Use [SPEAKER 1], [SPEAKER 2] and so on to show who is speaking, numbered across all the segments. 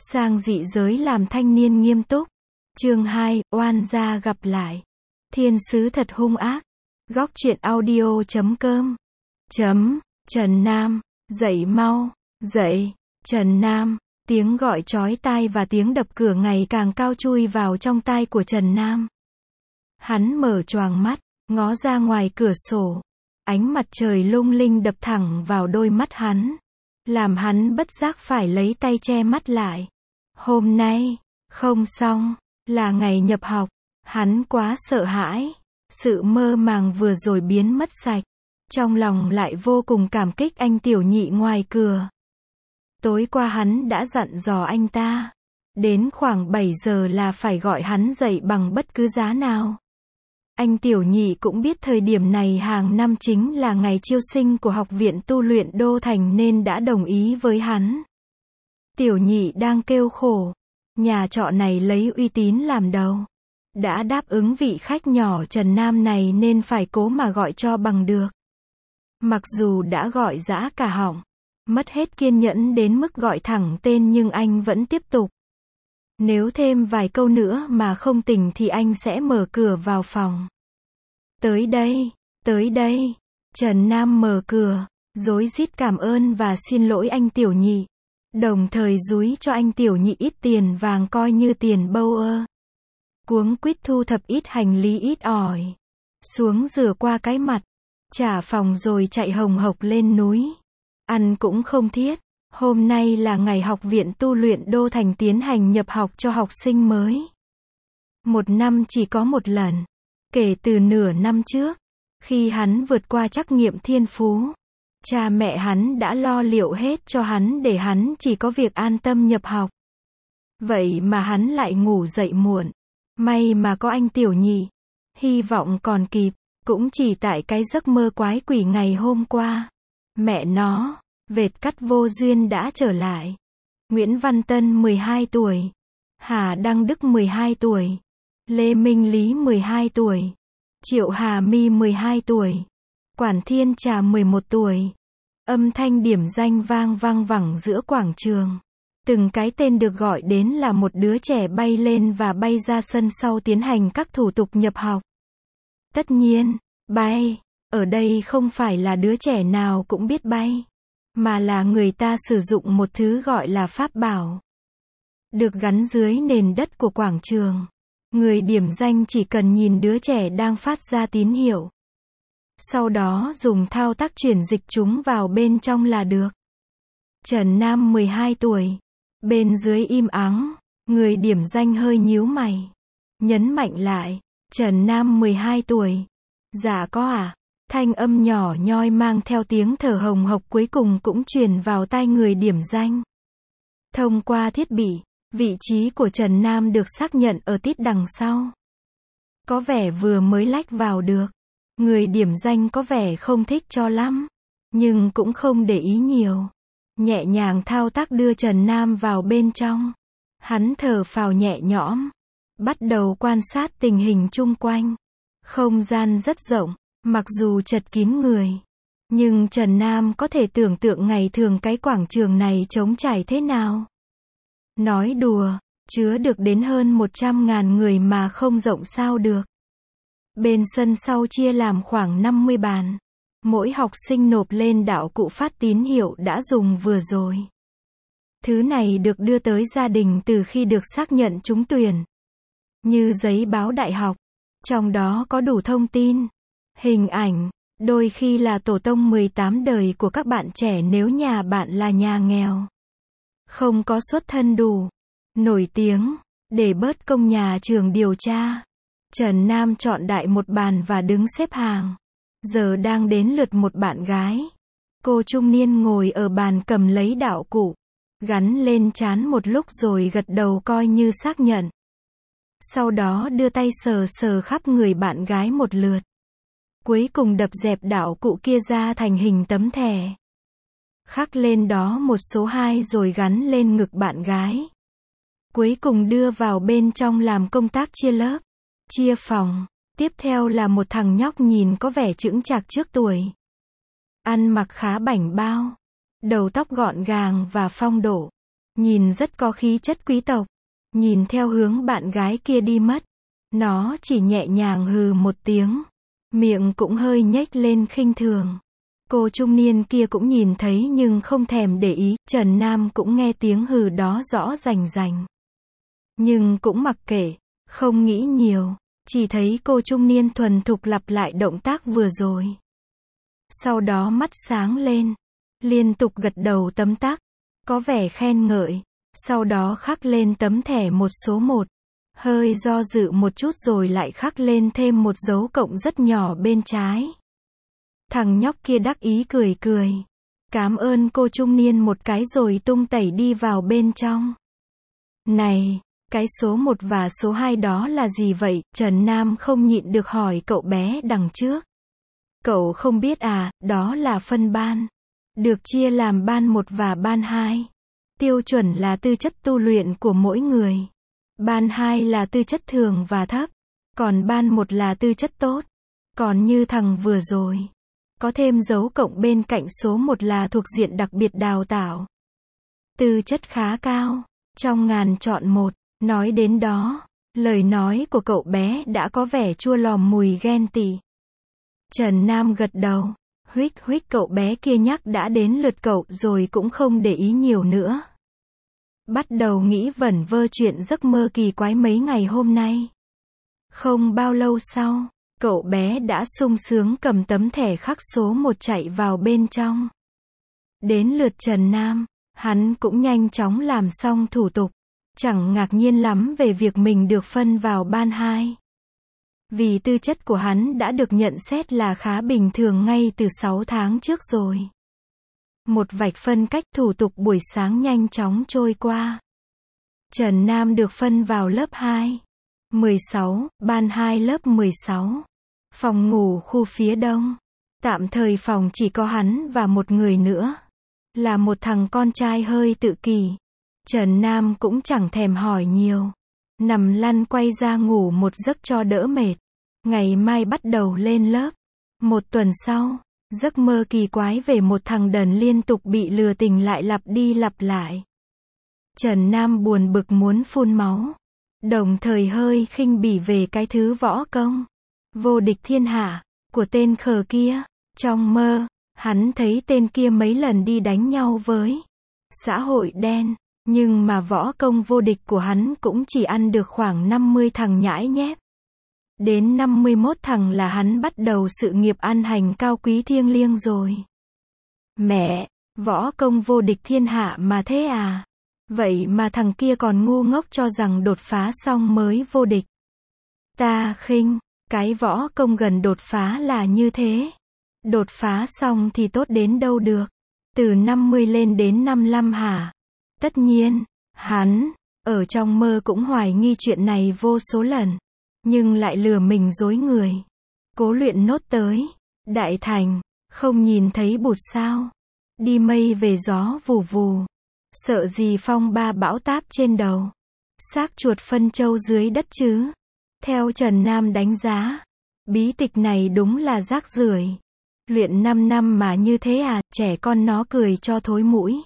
[SPEAKER 1] Sang dị giới làm thanh niên nghiêm túc. Chương 2, oan gia gặp lại. Thiên sứ thật hung ác. Góc truyện audio.com. Trần Nam, dậy mau, dậy, Trần Nam. Tiếng gọi chói tai và tiếng đập cửa ngày càng cao chui vào trong tai của Trần Nam. Hắn mở choàng mắt, ngó ra ngoài cửa sổ. Ánh mặt trời lung linh đập thẳng vào đôi mắt hắn, làm hắn bất giác phải lấy tay che mắt lại. Hôm nay, không xong, là ngày nhập học. Hắn quá sợ hãi. Sự mơ màng vừa rồi biến mất sạch. Trong lòng lại vô cùng cảm kích anh tiểu nhị ngoài cửa. Tối qua hắn đã dặn dò anh ta. Đến khoảng 7 giờ là phải gọi hắn dậy bằng bất cứ giá nào. Anh tiểu nhị cũng biết thời điểm này hàng năm chính là ngày chiêu sinh của học viện tu luyện Đô Thành nên đã đồng ý với hắn. Tiểu nhị đang kêu khổ. Nhà trọ này lấy uy tín làm đầu. Đã đáp ứng vị khách nhỏ Trần Nam này nên phải cố mà gọi cho bằng được. Mặc dù đã gọi dã cả họng, mất hết kiên nhẫn đến mức gọi thẳng tên nhưng anh vẫn tiếp tục. Nếu thêm vài câu nữa mà không tỉnh thì anh sẽ mở cửa vào phòng. Tới đây. Trần Nam mở cửa, rối rít cảm ơn và xin lỗi anh tiểu nhị. Đồng thời dúi cho anh tiểu nhị ít tiền vàng coi như tiền bâu ơ. Cuống quýt thu thập ít hành lý ít ỏi. Xuống rửa qua cái mặt. Trả phòng rồi chạy hồng hộc lên núi. Ăn cũng không thiết. Hôm nay là ngày học viện tu luyện Đô Thành tiến hành nhập học cho học sinh mới. Một năm chỉ có một lần. Kể từ nửa năm trước, khi hắn vượt qua trắc nghiệm thiên phú, cha mẹ hắn đã lo liệu hết cho hắn để hắn chỉ có việc an tâm nhập học. Vậy mà hắn lại ngủ dậy muộn. May mà có anh tiểu nhị. Hy vọng còn kịp. Cũng chỉ tại cái giấc mơ quái quỷ ngày hôm qua. Mẹ nó, vệt cắt vô duyên đã trở lại. Nguyễn Văn Tân 12 tuổi. Hà Đăng Đức 12 tuổi. Lê Minh Lý 12 tuổi. Triệu Hà My 12 tuổi. Quản Thiên Trà 11 tuổi. Âm thanh điểm danh vang vang vẳng giữa quảng trường. Từng cái tên được gọi đến là một đứa trẻ bay lên và bay ra sân sau tiến hành các thủ tục nhập học. Tất nhiên, bay, ở đây không phải là đứa trẻ nào cũng biết bay, mà là người ta sử dụng một thứ gọi là pháp bảo. Được gắn dưới nền đất của quảng trường. Người điểm danh chỉ cần nhìn đứa trẻ đang phát ra tín hiệu. Sau đó dùng thao tác chuyển dịch chúng vào bên trong là được. Trần Nam 12 tuổi. Bên dưới im ắng, người điểm danh hơi nhíu mày. Nhấn mạnh lại, Trần Nam 12 tuổi. Dạ có à? Thanh âm nhỏ nhoi mang theo tiếng thở hồng hộc cuối cùng cũng truyền vào tai người điểm danh. Thông qua thiết bị, vị trí của Trần Nam được xác nhận ở tít đằng sau. Có vẻ vừa mới lách vào được. Người điểm danh có vẻ không thích cho lắm, nhưng cũng không để ý nhiều. Nhẹ nhàng thao tác đưa Trần Nam vào bên trong. Hắn thở phào nhẹ nhõm. Bắt đầu quan sát tình hình chung quanh. Không gian rất rộng, mặc dù chật kín người. Nhưng Trần Nam có thể tưởng tượng ngày thường cái quảng trường này trống trải thế nào. Nói đùa, chứa được đến hơn 100.000 người mà không rộng sao được. Bên sân sau chia làm khoảng 50 bàn. Mỗi học sinh nộp lên đạo cụ phát tín hiệu đã dùng vừa rồi. Thứ này được đưa tới gia đình từ khi được xác nhận trúng tuyển. Như giấy báo đại học. Trong đó có đủ thông tin, hình ảnh, đôi khi là tổ tông 18 đời của các bạn trẻ nếu nhà bạn là nhà nghèo. Không có xuất thân đủ, nổi tiếng, để bớt công nhà trường điều tra. Trần Nam chọn đại một bàn và đứng xếp hàng. Giờ đang đến lượt một bạn gái. Cô trung niên ngồi ở bàn cầm lấy đạo cụ, gắn lên trán một lúc rồi gật đầu coi như xác nhận. Sau đó đưa tay sờ sờ khắp người bạn gái một lượt. Cuối cùng đập dẹp đạo cụ kia ra thành hình tấm thẻ. Khắc lên đó một số 2 rồi gắn lên ngực bạn gái. Cuối cùng đưa vào bên trong làm công tác chia lớp, chia phòng. Tiếp theo là một thằng nhóc nhìn có vẻ chững chạc trước tuổi. Ăn mặc khá bảnh bao. Đầu tóc gọn gàng và phong độ. nhìn rất có khí chất quý tộc. Nhìn theo hướng bạn gái kia đi mất, nó chỉ nhẹ nhàng hừ một tiếng, miệng cũng hơi nhếch lên khinh thường. Cô trung niên kia cũng nhìn thấy nhưng không thèm để ý, Trần Nam cũng nghe tiếng hừ đó rõ rành rành. Nhưng cũng mặc kệ, không nghĩ nhiều, chỉ thấy cô trung niên thuần thục lặp lại động tác vừa rồi. Sau đó mắt sáng lên, liên tục gật đầu tấm tắc, có vẻ khen ngợi, sau đó khắc lên tấm thẻ 1 số 1. Hơi do dự một chút rồi lại khắc lên thêm một dấu cộng rất nhỏ bên trái. Thằng nhóc kia đắc ý cười cười. Cảm ơn cô trung niên một cái rồi tung tẩy đi vào bên trong. Này, cái số 1 và số 2 đó là gì vậy? Trần Nam không nhịn được hỏi cậu bé đằng trước. Cậu không biết à, đó là phân ban. Được chia làm ban 1 và ban 2. Tiêu chuẩn là tư chất tu luyện của mỗi người. Ban 2 là tư chất thường và thấp. Còn ban 1 là tư chất tốt. Còn như thằng vừa rồi, có thêm dấu cộng bên cạnh số 1 là thuộc diện đặc biệt đào tạo. Tư chất khá cao. Trong ngàn chọn 1. Nói đến đó, lời nói của cậu bé đã có vẻ chua lòm mùi ghen tị. Trần Nam gật đầu. Huých huých, cậu bé kia nhắc đã đến lượt cậu rồi cũng không để ý nhiều nữa. Bắt đầu nghĩ vẩn vơ chuyện giấc mơ kỳ quái mấy ngày hôm nay. Không bao lâu sau, cậu bé đã sung sướng cầm tấm thẻ khắc số 1 chạy vào bên trong. Đến lượt Trần Nam, hắn cũng nhanh chóng làm xong thủ tục. Chẳng ngạc nhiên lắm về việc mình được phân vào ban 2. Vì tư chất của hắn đã được nhận xét là khá bình thường ngay từ 6 tháng trước rồi. Một vạch phân cách, thủ tục buổi sáng nhanh chóng trôi qua. Trần Nam được phân vào lớp 2. 16, ban 2 lớp 16. Phòng ngủ khu phía đông. Tạm thời phòng chỉ có hắn và một người nữa. Là một thằng con trai hơi tự kỷ. Trần Nam cũng chẳng thèm hỏi nhiều. Nằm lăn quay ra ngủ một giấc cho đỡ mệt. Ngày mai bắt đầu lên lớp. Một tuần sau, giấc mơ kỳ quái về một thằng đần liên tục bị lừa tình lại lặp đi lặp lại. Trần Nam buồn bực muốn phun máu. Đồng thời hơi khinh bỉ về cái thứ võ công vô địch thiên hạ của tên khờ kia. Trong mơ, hắn thấy tên kia mấy lần đi đánh nhau với xã hội đen. Nhưng mà võ công vô địch của hắn cũng chỉ ăn được khoảng 50 thằng nhãi nhép. Đến 51 thằng là hắn bắt đầu sự nghiệp ăn hành cao quý thiêng liêng rồi. Mẹ, võ công vô địch thiên hạ mà thế à? Vậy mà thằng kia còn ngu ngốc cho rằng đột phá xong mới vô địch. Ta khinh, cái võ công gần đột phá là như thế. Đột phá xong thì tốt đến đâu được. Từ 50 lên đến 55 hả? Tất nhiên, hắn, ở trong mơ cũng hoài nghi chuyện này vô số lần. Nhưng lại lừa mình dối người. Cố luyện nốt tới đại thành, không nhìn thấy bụt sao. Đi mây về gió vù vù. Sợ gì phong ba bão táp trên đầu. Xác chuột phân châu dưới đất chứ. Theo Trần Nam đánh giá, bí tịch này đúng là rác rưởi. Luyện 5 năm mà như thế à, trẻ con nó cười cho thối mũi.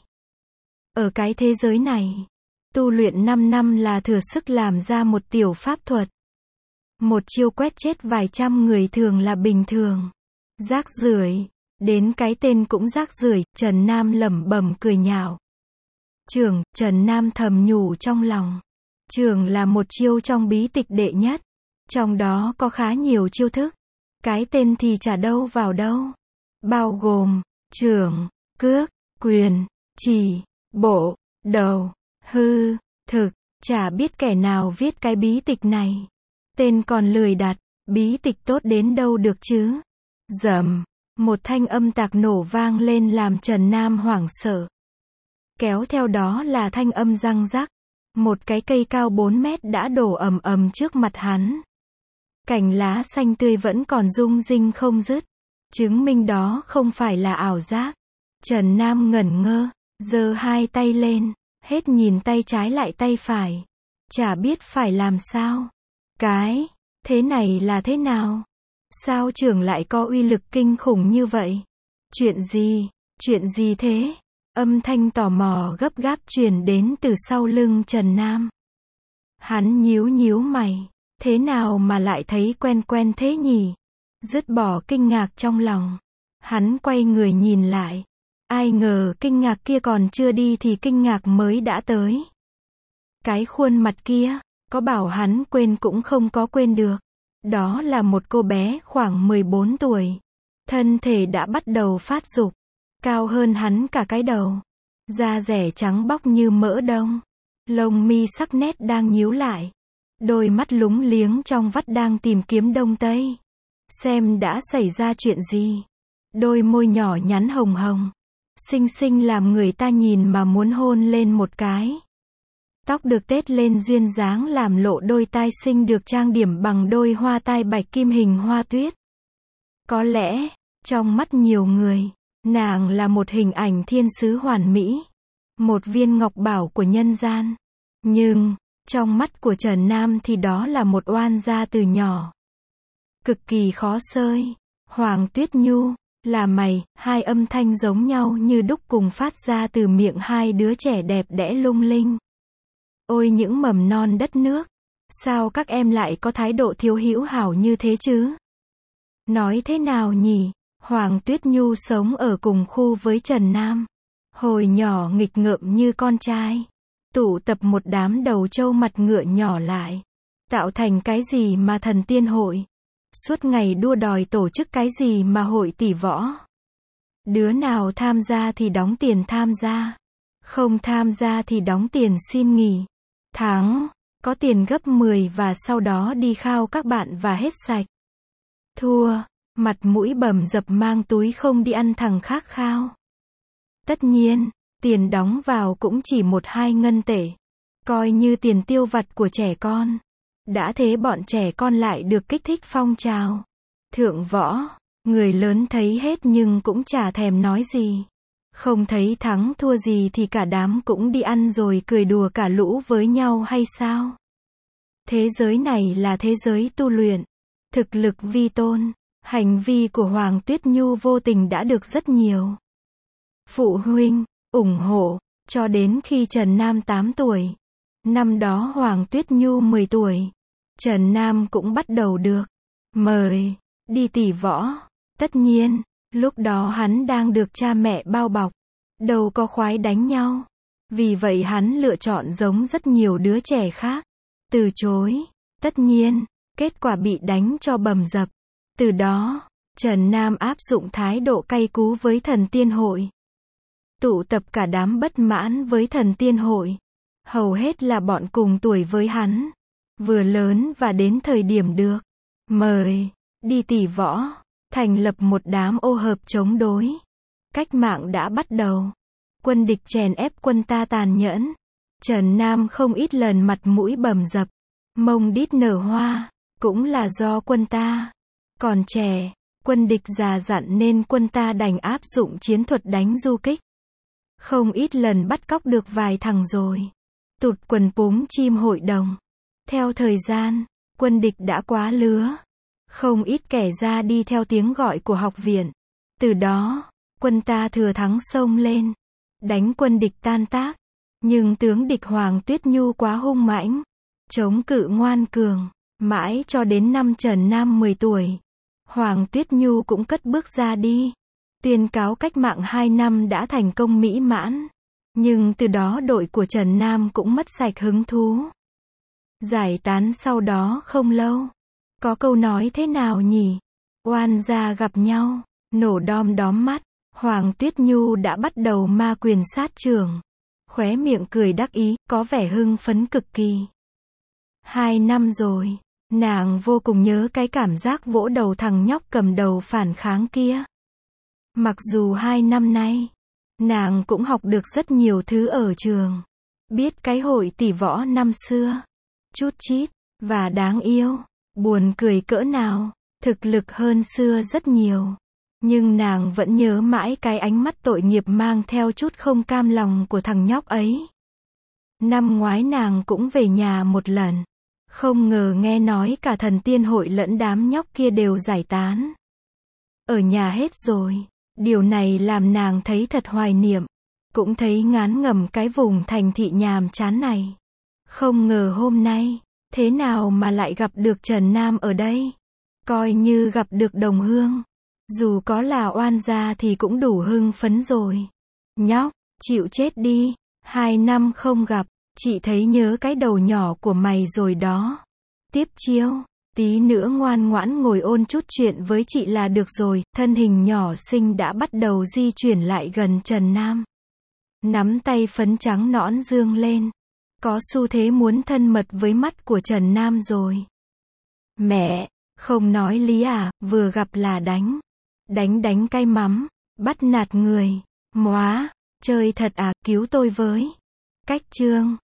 [SPEAKER 1] Ở cái thế giới này, tu luyện 5 năm là thừa sức làm ra một tiểu pháp thuật. Một chiêu quét chết vài trăm người thường là bình thường. Rác rưởi, đến cái tên cũng rác rưởi, Trần Nam lẩm bẩm cười nhạo. Trưởng, Trần Nam thầm nhủ trong lòng. Trưởng là một chiêu trong bí tịch đệ nhất. Trong đó có khá nhiều chiêu thức. Cái tên thì chả đâu vào đâu. Bao gồm, trưởng, cước, quyền, chỉ, bộ, đầu, hư, thực. Chả biết kẻ nào viết cái bí tịch này. Tên còn lười đặt, bí tịch tốt đến đâu được chứ. Rầm, một thanh âm tạc nổ vang lên làm Trần Nam hoảng sợ. Kéo theo đó là thanh âm răng rắc. Một cái cây cao 4 mét đã đổ ầm ầm trước mặt hắn. Cành lá xanh tươi vẫn còn rung rinh không dứt. Chứng minh đó không phải là ảo giác. Trần Nam ngẩn ngơ, giơ hai tay lên, hết nhìn tay trái lại tay phải. Chả biết phải làm sao. Cái, thế này là thế nào? Sao trưởng lại có uy lực kinh khủng như vậy? Chuyện gì thế? Âm thanh tò mò gấp gáp truyền đến từ sau lưng Trần Nam. Hắn nhíu nhíu mày. Thế nào mà lại thấy quen quen thế nhỉ? Dứt bỏ kinh ngạc trong lòng. Hắn quay người nhìn lại. Ai ngờ kinh ngạc kia còn chưa đi thì kinh ngạc mới đã tới. Cái khuôn mặt kia, có bảo hắn quên cũng không có quên được. Đó là một cô bé khoảng 14 tuổi. Thân thể đã bắt đầu phát dục. Cao hơn hắn cả cái đầu. Da dẻ trắng bóc như mỡ đông. Lông mi sắc nét đang nhíu lại. Đôi mắt lúng liếng trong vắt đang tìm kiếm đông tây. Xem đã xảy ra chuyện gì. Đôi môi nhỏ nhắn hồng hồng. Xinh xinh làm người ta nhìn mà muốn hôn lên một cái. Tóc được tết lên duyên dáng làm lộ đôi tai xinh được trang điểm bằng đôi hoa tai bạch kim hình hoa tuyết. Có lẽ, trong mắt nhiều người, nàng là một hình ảnh thiên sứ hoàn mỹ. Một viên ngọc bảo của nhân gian. Nhưng, trong mắt của Trần Nam thì đó là một oan gia từ nhỏ. Cực kỳ khó xơi. Hoàng Tuyết Nhu, là mày, hai âm thanh giống nhau như đúc cùng phát ra từ miệng hai đứa trẻ đẹp đẽ lung linh. Ôi những mầm non đất nước, sao các em lại có thái độ thiếu hữu hảo như thế chứ? Nói thế nào nhỉ? Hoàng Tuyết Nhu sống ở cùng khu với Trần Nam. Hồi nhỏ nghịch ngợm như con trai. Tụ tập một đám đầu trâu mặt ngựa nhỏ lại. Tạo thành cái gì mà thần tiên hội. Suốt ngày đua đòi tổ chức cái gì mà hội tỷ võ. Đứa nào tham gia thì đóng tiền tham gia. Không tham gia thì đóng tiền xin nghỉ. Thắng, có tiền gấp 10 và sau đó đi khao các bạn và hết sạch. Thua, mặt mũi bầm dập mang túi không đi ăn thằng khác khao. Tất nhiên, tiền đóng vào cũng chỉ 1-2 ngân tệ. Coi như tiền tiêu vặt của trẻ con. Đã thế bọn trẻ con lại được kích thích phong trào. Thượng võ, người lớn thấy hết nhưng cũng chả thèm nói gì. Không thấy thắng thua gì thì cả đám cũng đi ăn rồi cười đùa cả lũ với nhau hay sao? Thế giới này là thế giới tu luyện. Thực lực vi tôn. Hành vi của Hoàng Tuyết Nhu vô tình đã được rất nhiều phụ huynh ủng hộ, cho đến khi Trần Nam 8 tuổi. Năm đó Hoàng Tuyết Nhu 10 tuổi. Trần Nam cũng bắt đầu được mời đi tỷ võ. Tất nhiên, lúc đó hắn đang được cha mẹ bao bọc. Đâu có khoái đánh nhau. Vì vậy hắn lựa chọn giống rất nhiều đứa trẻ khác. Từ chối. Tất nhiên, kết quả bị đánh cho bầm dập. Từ đó, Trần Nam áp dụng thái độ cay cú với thần tiên hội. Tụ tập cả đám bất mãn với thần tiên hội. Hầu hết là bọn cùng tuổi với hắn. Vừa lớn và đến thời điểm được mời đi tỷ võ. Thành lập một đám ô hợp chống đối. Cách mạng đã bắt đầu. Quân địch chèn ép quân ta tàn nhẫn. Trần Nam không ít lần mặt mũi bầm dập. Mông đít nở hoa. Cũng là do quân ta còn trẻ. Quân địch già dặn nên quân ta đành áp dụng chiến thuật đánh du kích. Không ít lần bắt cóc được vài thằng rồi. Tụt quần púng chim hội đồng. Theo thời gian, quân địch đã quá lứa. Không ít kẻ ra đi theo tiếng gọi của học viện. Từ đó, quân ta thừa thắng xông lên. Đánh quân địch tan tác. Nhưng tướng địch Hoàng Tuyết Nhu quá hung mãnh. Chống cự ngoan cường. Mãi cho đến năm Trần Nam 10 tuổi. Hoàng Tuyết Nhu cũng cất bước ra đi. Tuyên cáo cách mạng 2 năm đã thành công mỹ mãn. Nhưng từ đó đội của Trần Nam cũng mất sạch hứng thú. Giải tán sau đó không lâu. Có câu nói thế nào nhỉ? Oan gia gặp nhau, nổ đom đóm mắt. Hoàng Tuyết Nhu đã bắt đầu ma quyền sát trưởng. Khóe miệng cười đắc ý, có vẻ hưng phấn cực kỳ. 2 năm rồi, nàng vô cùng nhớ cái cảm giác vỗ đầu thằng nhóc cầm đầu phản kháng kia. Mặc dù 2 năm nay, nàng cũng học được rất nhiều thứ ở trường. Biết cái hội tỷ võ năm xưa, chút chít, và đáng yêu, buồn cười cỡ nào, thực lực hơn xưa rất nhiều. Nhưng nàng vẫn nhớ mãi cái ánh mắt tội nghiệp mang theo chút không cam lòng của thằng nhóc ấy. Năm ngoái nàng cũng về nhà một lần. Không ngờ nghe nói cả thần tiên hội lẫn đám nhóc kia đều giải tán. Ở nhà hết rồi. Điều này làm nàng thấy thật hoài niệm. cũng thấy ngán ngẩm cái vùng thành thị nhàm chán này. Không ngờ hôm nay, thế nào mà lại gặp được Trần Nam ở đây? Coi như gặp được đồng hương. Dù có là oan gia thì cũng đủ hưng phấn rồi. Nhóc, chịu chết đi. 2 năm không gặp, chị thấy nhớ cái đầu nhỏ của mày rồi đó. Tiếp chiêu, tí nữa ngoan ngoãn ngồi ôn chút chuyện với chị là được rồi. Thân hình nhỏ xinh đã bắt đầu di chuyển lại gần Trần Nam. Nắm tay phấn trắng nõn dương lên. Có xu thế muốn thân mật với mắt của Trần Nam rồi. Mẹ, không nói lý à, vừa gặp là đánh. Đánh cay mắm, bắt nạt người. Móa, chơi thật à, cứu tôi với. Cách chương